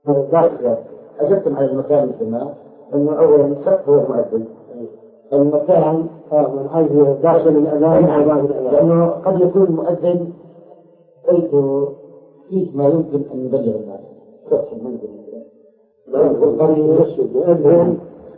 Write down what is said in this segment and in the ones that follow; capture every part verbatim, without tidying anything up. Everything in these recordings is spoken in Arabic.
أجبتم على المكان الجماعة أنه أولا السقف هو المؤذن. المكان من حيث داخل الأذان لأنه قد يكون المؤذن قلت فيه ما يمكن أن يبلغ الناس سقف المنزل وقد يرشد يؤذن.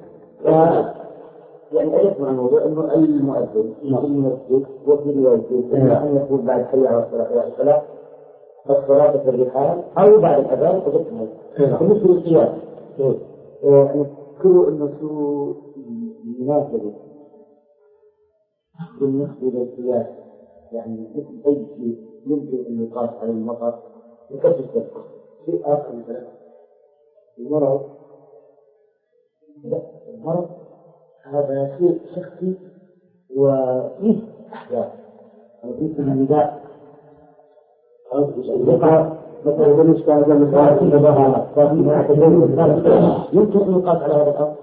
يعني أعرف عن الموضوع أنه المؤذن في المسجد وفي الوالدين أن يقول بعد حي على الصلاة الصلاة الصلاة في الرحال أو بعد الأذان أجبتم هذا. بالنسبة للقياس نذكروا أنه شو مناسبة بالنسبة للقياس، يعني مثل أي شيء يمكن أن يقاس على المطر يكفي التفكير شيء آخر مثلا المرض. لا المرض هذا شيء شخصي وفيه أحداث وفيه النداء أو مثلا بالنسبة للمسائل يمكن أن يقاس على هذا الأمر.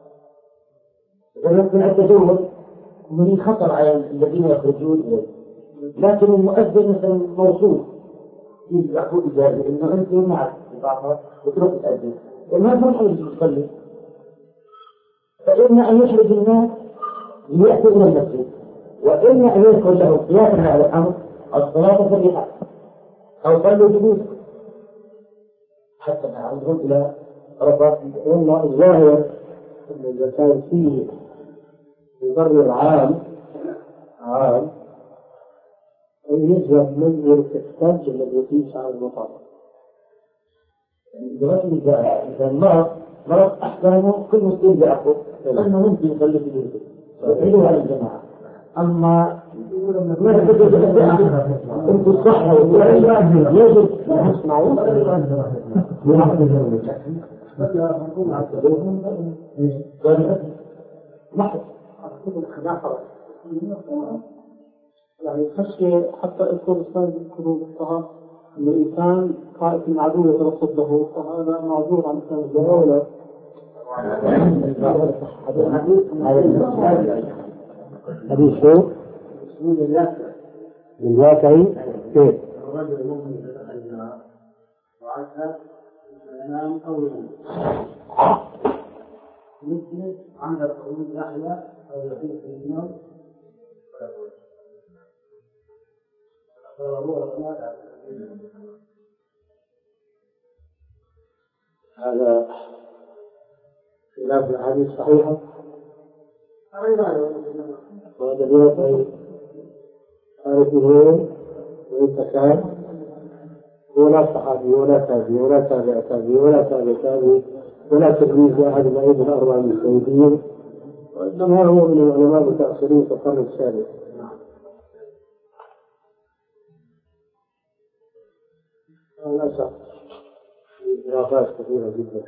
يمكن أن تدور من خطر على الذين يخرجون إليه، لكن المؤذن مثلا موصوف يقول إجازة إنه أنت معك إضافة وتروح تأذن والناس ما يحرج تصلي، فإما أن يحرج الناس ليأتوا إلى المسجد، وإما أن يدخل له قياسا على الأمر الصلاة في الرحال أو صلوا جلوسا حتى نعودهم إلى عرفات. والله الظاهر إذا كان فيه مبرر عام عام أن يجب منزل التحتاج الذي فيه شعر المطار. دلوقتي إذا مرض مرض أحكامه كل مسلم بأخذ لأنه ممكن يخلي في بيته ويعيدوا على الجماعة. أما ما تجد أنت الصحة والعلم يجب أن تسمعون محض يعني خشي حتى يكون الإنسان يذكروا بالصحة أن الإنسان خائف من عدو يترصد له، فهذا معذور عن كان الجواب. هذه شو؟ من الواقعي كيف؟ الرجل ممكن يتخيل وعشها ينام أو ينام مثل عند الخروج يحيى أو يحيى في النوم هذا خلاف الأحاديث الصحيحة. وهذا الوضع عارفه ويتكاد ولا صحابي ولا تابعي ولا تابع تابعي ولا تابع تابعي ولا تلميذ أحد الأئمة الأربعة المجتهدين، وإنما هو من العلماء المتأخرين في القرن السابع. للأسف إضافات كثيرة جدا.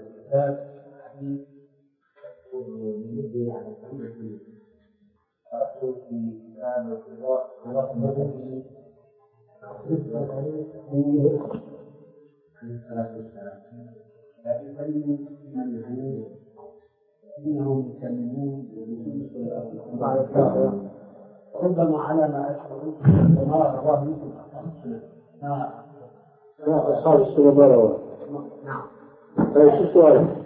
إنهم يكلمون ربما على ما أشعر وما رواه مثل أصحاب السنة. نعم. طيب شو السؤال؟